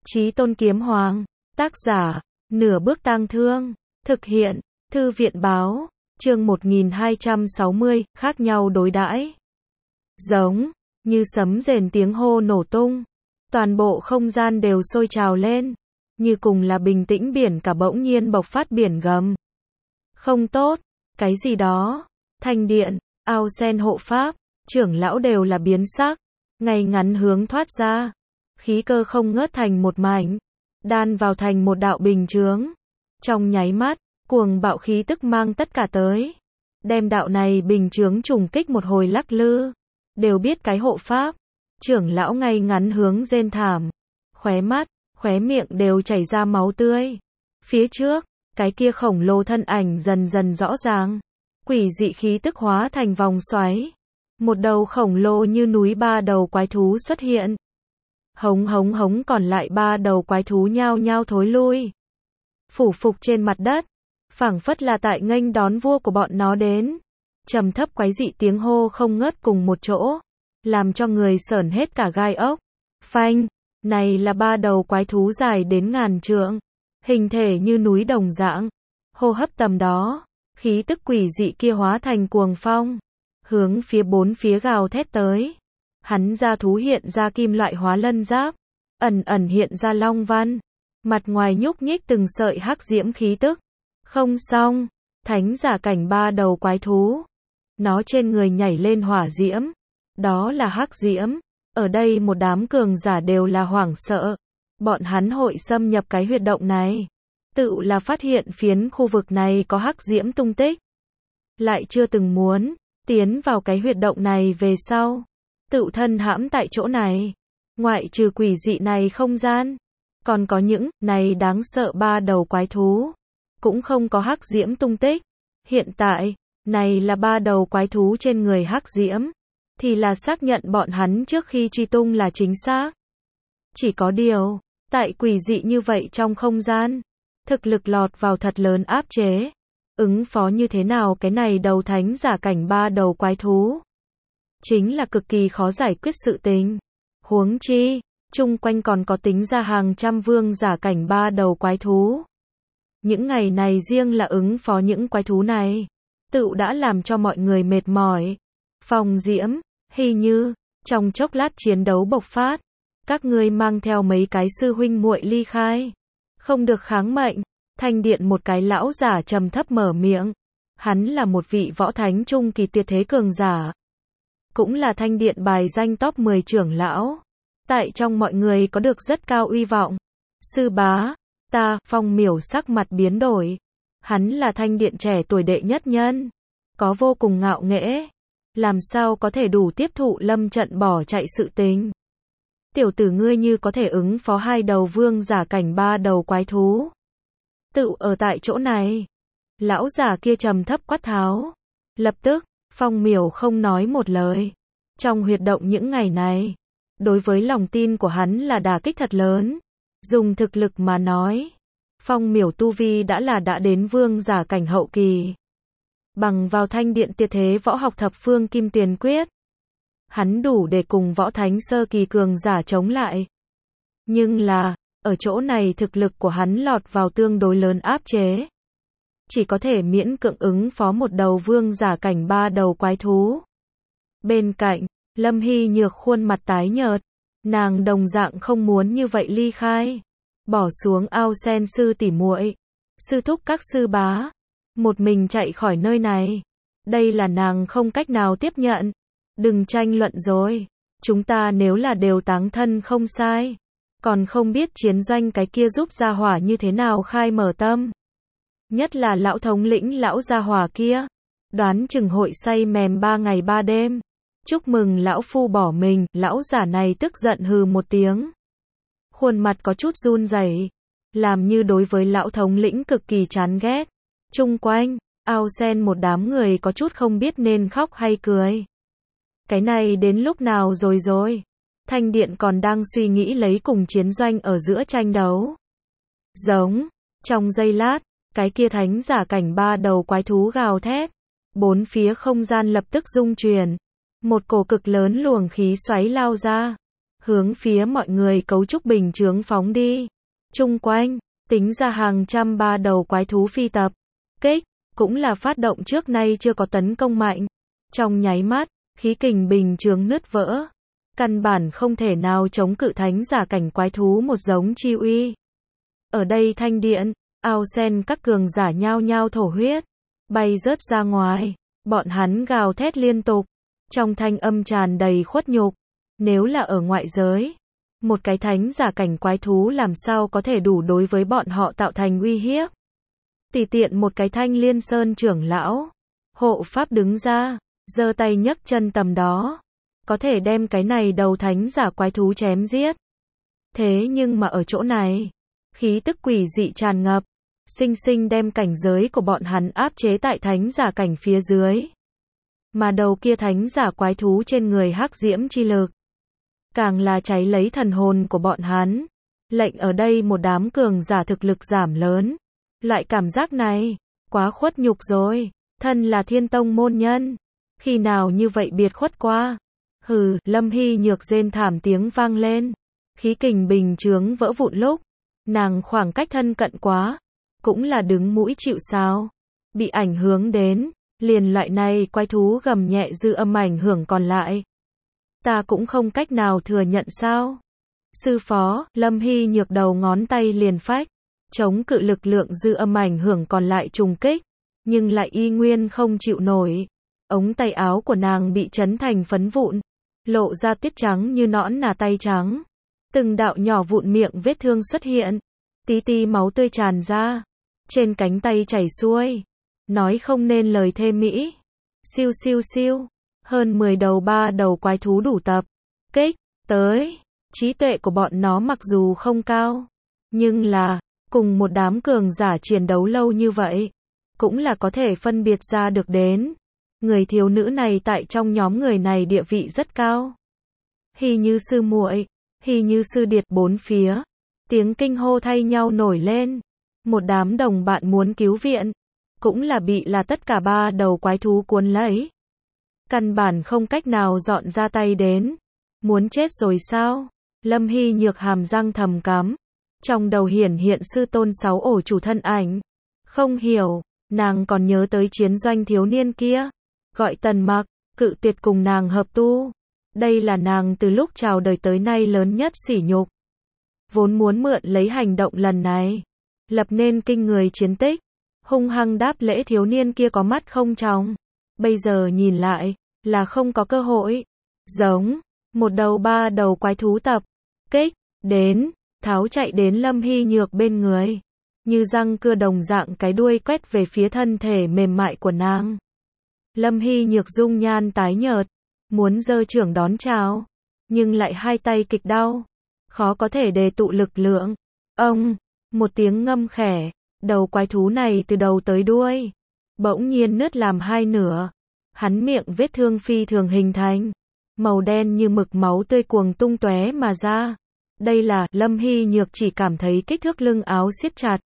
Chí Tôn Kiếm Hoàng, tác giả, Nửa Bước Tang Thương, thực hiện, Thư viện báo, chương 1260, khác nhau đối đãi. Giống, như sấm rền tiếng hô nổ tung, toàn bộ không gian đều sôi trào lên, như cùng là bình tĩnh biển cả bỗng nhiên bộc phát biển gầm. Không tốt, cái gì đó, thanh điện, ao sen hộ pháp, trưởng lão đều là biến sắc, ngay ngắn hướng thoát ra, khí cơ không ngớt thành một mảnh, đan vào thành một đạo bình chướng. Trong nháy mắt, cuồng bạo khí tức mang tất cả tới, đem đạo này bình chướng trùng kích một hồi lắc lư. Đều biết cái hộ pháp, trưởng lão ngay ngắn hướng rên thảm, khóe mắt, khóe miệng đều chảy ra máu tươi. Phía trước, cái kia khổng lồ thân ảnh dần dần rõ ràng, quỷ dị khí tức hóa thành vòng xoáy. Một đầu khổng lồ như núi ba đầu quái thú xuất hiện. Hống hống hống, còn lại ba đầu quái thú nhao nhao thối lui, phủ phục trên mặt đất, phảng phất là tại nghênh đón vua của bọn nó đến. Trầm thấp quái dị tiếng hô không ngớt cùng một chỗ, làm cho người sởn hết cả gai ốc. Phanh, này là ba đầu quái thú dài đến ngàn trượng, hình thể như núi đồng dạng. Hô hấp tầm đó, khí tức quỷ dị kia hóa thành cuồng phong, hướng phía bốn phía gào thét tới. Hắn ra thú hiện ra kim loại hóa lân giáp, ẩn ẩn hiện ra long văn, mặt ngoài nhúc nhích từng sợi hắc diễm khí tức. Không xong, thánh giả cảnh ba đầu quái thú, nó trên người nhảy lên hỏa diễm, đó là hắc diễm. Ở đây một đám cường giả đều là hoảng sợ, bọn hắn hội xâm nhập cái huyệt động này, tự là phát hiện phiến khu vực này có hắc diễm tung tích, lại chưa từng muốn tiến vào cái huyệt động này về sau, tự thân hãm tại chỗ này. Ngoại trừ quỷ dị này không gian, còn có những này đáng sợ ba đầu quái thú, cũng không có hắc diễm tung tích. Hiện tại, này là ba đầu quái thú trên người hắc diễm, thì là xác nhận bọn hắn trước khi truy tung là chính xác. Chỉ có điều, tại quỷ dị như vậy trong không gian, thực lực lọt vào thật lớn áp chế. Ứng phó như thế nào cái này đầu thánh giả cảnh ba đầu quái thú, chính là cực kỳ khó giải quyết sự tình. Huống chi, chung quanh còn có tính ra hàng trăm vương giả cảnh ba đầu quái thú. Những ngày này riêng là ứng phó những quái thú này, tự đã làm cho mọi người mệt mỏi. Phong Diễm, Hy Như, trong chốc lát chiến đấu bộc phát, các ngươi mang theo mấy cái sư huynh muội ly khai, không được kháng mệnh. Thanh điện một cái lão giả trầm thấp mở miệng, hắn là một vị võ thánh trung kỳ tuyệt thế cường giả, cũng là thanh điện bài danh top 10 trưởng lão, tại trong mọi người có được rất cao uy vọng. Sư bá, ta, Phong Miểu sắc mặt biến đổi, hắn là thanh điện trẻ tuổi đệ nhất nhân, có vô cùng ngạo nghễ, làm sao có thể đủ tiếp thụ lâm trận bỏ chạy sự tình. Tiểu tử ngươi như có thể ứng phó hai đầu vương giả cảnh ba đầu quái thú, tự ở tại chỗ này. Lão giả kia trầm thấp quát tháo. Lập tức, Phong Miểu không nói một lời. Trong huyệt động những ngày này, đối với lòng tin của hắn là đả kích thật lớn. Dùng thực lực mà nói, Phong Miểu tu vi đã đến vương giả cảnh hậu kỳ. Bằng vào thanh điện tuyệt thế võ học thập phương kim tiền quyết, hắn đủ để cùng võ thánh sơ kỳ cường giả chống lại. Nhưng là, ở chỗ này thực lực của hắn lọt vào tương đối lớn áp chế, chỉ có thể miễn cưỡng ứng phó một đầu vương giả cảnh ba đầu quái thú. Bên cạnh, Lâm Hy Nhược khuôn mặt tái nhợt, nàng đồng dạng không muốn như vậy ly khai, bỏ xuống ao sen sư tỷ muội, sư thúc các sư bá, một mình chạy khỏi nơi này. Đây là nàng không cách nào tiếp nhận. Đừng tranh luận rồi, chúng ta nếu là đều táng thân không sai, còn không biết chiến doanh cái kia giúp gia hỏa như thế nào khai mở tâm. Nhất là lão thống lĩnh lão gia hỏa kia, đoán chừng hội say mềm 3 ngày 3 đêm. Chúc mừng lão phu bỏ mình. Lão giả này tức giận hừ một tiếng, khuôn mặt có chút run rẩy, làm như đối với lão thống lĩnh cực kỳ chán ghét. Chung quanh, ao sen một đám người có chút không biết nên khóc hay cười. Cái này đến lúc nào rồi? Thanh điện còn đang suy nghĩ lấy cùng chiến doanh ở giữa tranh đấu. Giống, trong giây lát, cái kia thánh giả cảnh ba đầu quái thú gào thét, bốn phía không gian lập tức rung chuyển, một cổ cực lớn luồng khí xoáy lao ra, hướng phía mọi người cấu trúc bình chướng phóng đi. Chung quanh, tính ra hàng trăm ba đầu quái thú phi tập, kích, cũng là phát động trước nay chưa có tấn công mạnh. Trong nháy mắt, khí kình bình chướng nứt vỡ. Căn bản không thể nào chống cự thánh giả cảnh quái thú một giống chi uy. Ở đây thanh điện, ao sen các cường giả nhao nhao thổ huyết, bay rớt ra ngoài, bọn hắn gào thét liên tục, trong thanh âm tràn đầy khuất nhục. Nếu là ở ngoại giới, một cái thánh giả cảnh quái thú làm sao có thể đủ đối với bọn họ tạo thành uy hiếp. Tùy tiện một cái Thanh Liên Sơn trưởng lão, hộ pháp đứng ra, giơ tay nhấc chân tầm đó, có thể đem cái này đầu thánh giả quái thú chém giết. Thế nhưng mà ở chỗ này, khí tức quỷ dị tràn ngập, sinh sinh đem cảnh giới của bọn hắn áp chế tại thánh giả cảnh phía dưới. Mà đầu kia thánh giả quái thú trên người hắc diễm chi lực, càng là cháy lấy thần hồn của bọn hắn, lệnh ở đây một đám cường giả thực lực giảm lớn. Loại cảm giác này, quá khuất nhục rồi, thân là Thiên Tông môn nhân, khi nào như vậy biệt khuất qua. Hừ, Lâm Hy Nhược rên thảm tiếng vang lên, khí kình bình chướng vỡ vụn lúc, nàng khoảng cách thân cận quá, cũng là đứng mũi chịu sào, bị ảnh hưởng đến, liền loại này quái thú gầm nhẹ dư âm ảnh hưởng còn lại. Ta cũng không cách nào thừa nhận sao? Sư phó, Lâm Hy Nhược đầu ngón tay liền phách, chống cự lực lượng dư âm ảnh hưởng còn lại trùng kích, nhưng lại y nguyên không chịu nổi. Ống tay áo của nàng bị chấn thành phấn vụn, lộ ra tuyết trắng như nõn nà tay trắng. Từng đạo nhỏ vụn miệng vết thương xuất hiện, tí tí máu tươi tràn ra, trên cánh tay chảy xuôi, nói không nên lời thê mỹ. Siêu siêu siêu, hơn 10 đầu ba đầu quái thú đủ tập, kích, tới, trí tuệ của bọn nó mặc dù không cao, nhưng là, cùng một đám cường giả chiến đấu lâu như vậy, cũng là có thể phân biệt ra được đến. Người thiếu nữ này tại trong nhóm người này địa vị rất cao. Hy Như sư muội, Hy Như sư điệt bốn phía, tiếng kinh hô thay nhau nổi lên. Một đám đồng bạn muốn cứu viện, cũng là bị là tất cả ba đầu quái thú cuốn lấy. Căn bản không cách nào dọn ra tay đến. Muốn chết rồi sao? Lâm Hy Nhược hàm răng thầm cắm. Trong đầu hiển hiện sư tôn 6 ổ chủ thân ảnh. Không hiểu, nàng còn nhớ tới chiến doanh thiếu niên kia. Gọi Tần Mặc, cự tuyệt cùng nàng hợp tu. Đây là nàng từ lúc chào đời tới nay lớn nhất sỉ nhục. Vốn muốn mượn lấy hành động lần này, lập nên kinh người chiến tích, hung hăng đáp lễ thiếu niên kia có mắt không tròng. Bây giờ nhìn lại, là không có cơ hội. Giống, một đầu ba đầu quái thú tập, kích, đến, tháo chạy đến Lâm Hy Nhược bên người. Như răng cưa đồng dạng cái đuôi quét về phía thân thể mềm mại của nàng. Lâm Hy Nhược dung nhan tái nhợt, muốn giơ chưởng đón chào, nhưng lại hai tay kịch đau, khó có thể đề tụ lực lượng. Ông, một tiếng ngâm khẽ, đầu quái thú này từ đầu tới đuôi, bỗng nhiên nứt làm hai nửa. Hắn miệng vết thương phi thường hình thành, màu đen như mực máu tươi cuồng tung tóe mà ra. Đây là, Lâm Hy Nhược chỉ cảm thấy kích thước lưng áo siết chặt.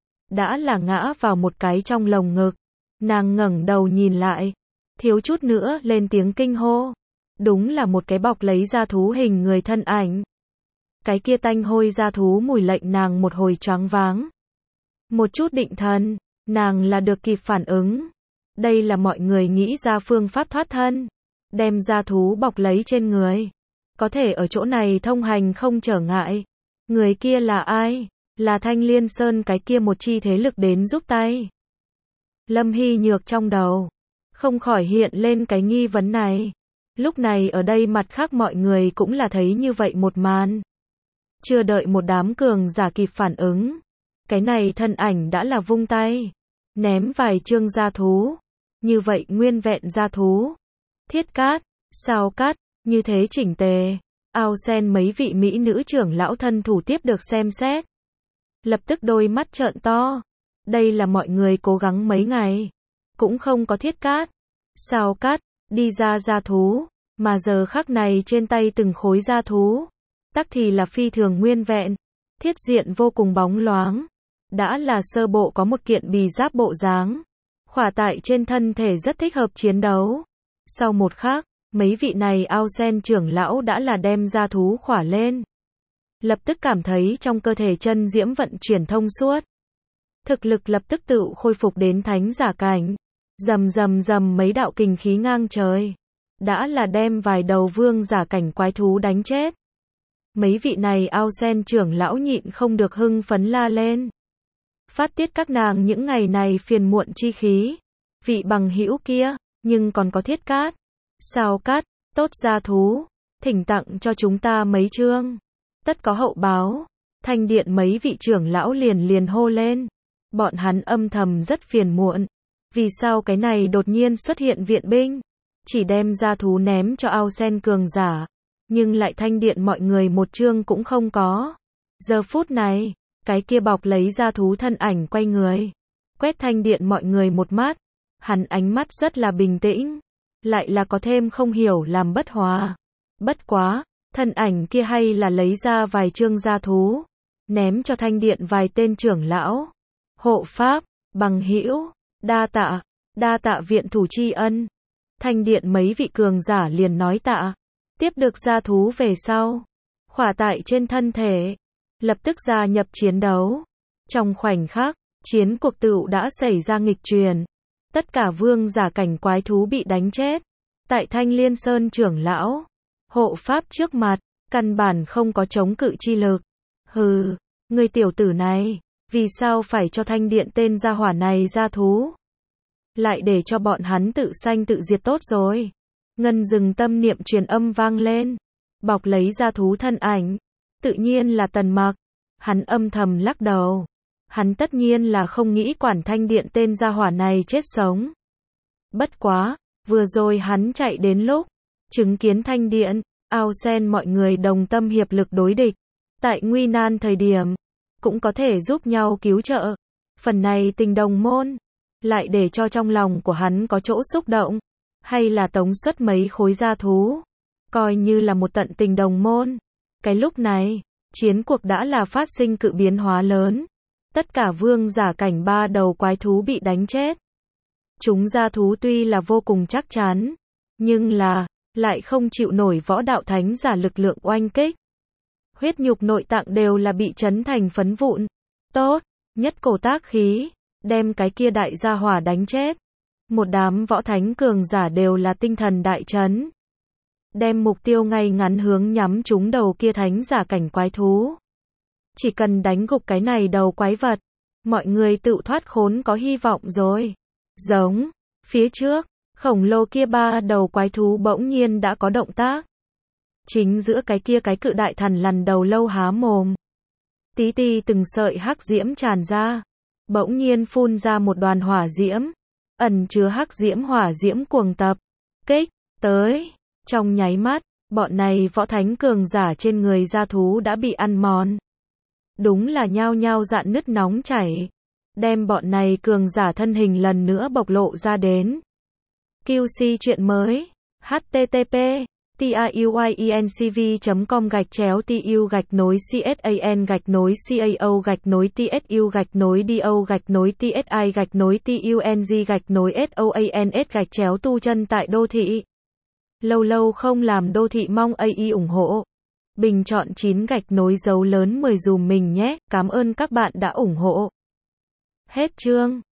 Đã là ngã vào một cái trong lồng ngực. Nàng ngẩng đầu nhìn lại, thiếu chút nữa lên tiếng kinh hô. Đúng là một cái bọc lấy da thú hình người thân ảnh. Cái kia tanh hôi da thú mùi lệnh nàng một hồi choáng váng. Một chút định thần, nàng là được kịp phản ứng. Đây là mọi người nghĩ ra phương pháp thoát thân, đem da thú bọc lấy trên người, có thể ở chỗ này thông hành không trở ngại. Người kia là ai? Là Thanh Liên Sơn cái kia một chi thế lực đến giúp tay. Lâm Hy Nhược trong đầu không khỏi hiện lên cái nghi vấn này. Lúc này ở đây mặt khác mọi người cũng là thấy như vậy một màn. Chưa đợi một đám cường giả kịp phản ứng, cái này thân ảnh đã là vung tay, ném vài chương da thú. Như vậy nguyên vẹn da thú, thiết cát, sao cát, như thế chỉnh tề. Ao sen mấy vị mỹ nữ trưởng lão thân thủ tiếp được xem xét, lập tức đôi mắt trợn to. Đây là mọi người cố gắng mấy ngày, cũng không có thiết cát, sao cát, đi ra da thú, mà giờ khắc này trên tay từng khối da thú, tắc thì là phi thường nguyên vẹn, thiết diện vô cùng bóng loáng, đã là sơ bộ có một kiện bì giáp bộ dáng, khỏa tại trên thân thể rất thích hợp chiến đấu. Sau một khắc, mấy vị này ao sen trưởng lão đã là đem gia thú khỏa lên. Lập tức cảm thấy trong cơ thể chân diễm vận chuyển thông suốt. Thực lực lập tức tự khôi phục đến thánh giả cảnh. Rầm rầm rầm mấy đạo kình khí ngang trời. Đã là đem vài đầu vương giả cảnh quái thú đánh chết. Mấy vị này ao sen trưởng lão nhịn không được hưng phấn la lên. Phát tiết các nàng những ngày này phiền muộn chi khí. Vị bằng hữu kia, nhưng còn có Thiết Cát. Sao Cát, tốt gia thú, thỉnh tặng cho chúng ta mấy chương. Tất có hậu báo. Thanh điện mấy vị trưởng lão liền hô lên. Bọn hắn âm thầm rất phiền muộn. Vì sao cái này đột nhiên xuất hiện viện binh? Chỉ đem gia thú ném cho ao sen cường giả. Nhưng lại thanh điện mọi người một chương cũng không có. Giờ phút này, cái kia bọc lấy gia thú thân ảnh quay người. Quét thanh điện mọi người một mắt. Hắn ánh mắt rất là bình tĩnh. Lại là có thêm không hiểu làm bất hòa. Bất quá, thân ảnh kia hay là lấy ra vài chương gia thú. Ném cho thanh điện vài tên trưởng lão. Hộ pháp, bằng hữu, đa tạ viện thủ tri ân. Thanh điện mấy vị cường giả liền nói tạ. Tiếp được gia thú về sau. Khỏa tại trên thân thể. Lập tức gia nhập chiến đấu. Trong khoảnh khắc, chiến cuộc tựu đã xảy ra nghịch truyền. Tất cả vương giả cảnh quái thú bị đánh chết. Tại Thanh Liên Sơn trưởng lão, hộ pháp trước mặt, căn bản không có chống cự chi lực. Hừ, người tiểu tử này, vì sao phải cho thanh điện tên gia hỏa này gia thú? Lại để cho bọn hắn tự sanh tự diệt tốt rồi. Ngân dừng tâm niệm truyền âm vang lên. Bọc lấy gia thú thân ảnh. Tự nhiên là Tần Mặc. Hắn âm thầm lắc đầu. Hắn tất nhiên là không nghĩ quản thanh điện tên gia hỏa này chết sống. Bất quá, vừa rồi hắn chạy đến lúc, chứng kiến thanh điện, ao sen mọi người đồng tâm hiệp lực đối địch. Tại nguy nan thời điểm, cũng có thể giúp nhau cứu trợ. Phần này tình đồng môn, lại để cho trong lòng của hắn có chỗ xúc động. Hay là tống xuất mấy khối gia thú. Coi như là một tận tình đồng môn. Cái lúc này, chiến cuộc đã là phát sinh cự biến hóa lớn. Tất cả vương giả cảnh ba đầu quái thú bị đánh chết. Chúng gia thú tuy là vô cùng chắc chắn, nhưng là, lại không chịu nổi võ đạo thánh giả lực lượng oanh kích. Huyết nhục nội tạng đều là bị chấn thành phấn vụn. Tốt, nhất cổ tác khí, đem cái kia đại gia hỏa đánh chết. Một đám võ thánh cường giả đều là tinh thần đại chấn. Đem mục tiêu ngay ngắn hướng nhắm trúng đầu kia thánh giả cảnh quái thú. Chỉ cần đánh gục cái này đầu quái vật, mọi người tự thoát khốn có hy vọng rồi. Giống, phía trước, khổng lồ kia ba đầu quái thú bỗng nhiên đã có động tác. Chính giữa cái kia cái cự đại thần lằn đầu lâu há mồm. Tí ti từng sợi hắc diễm tràn ra. Bỗng nhiên phun ra một đoàn hỏa diễm. Ẩn chứa hắc diễm hỏa diễm cuồng tập. Kích, tới. Trong nháy mắt, bọn này võ thánh cường giả trên người gia thú đã bị ăn mòn. Đúng là nhao nhao dạn nứt nóng chảy. Đem bọn này cường giả thân hình lần nữa bộc lộ ra đến. QC chuyện mới. http tu chân tại đô thị. Lâu lâu không làm đô thị mong AI ủng hộ. Bình chọn 9 gạch nối dấu lớn 10 dùm mình nhé. Cảm ơn các bạn đã ủng hộ. Hết chương.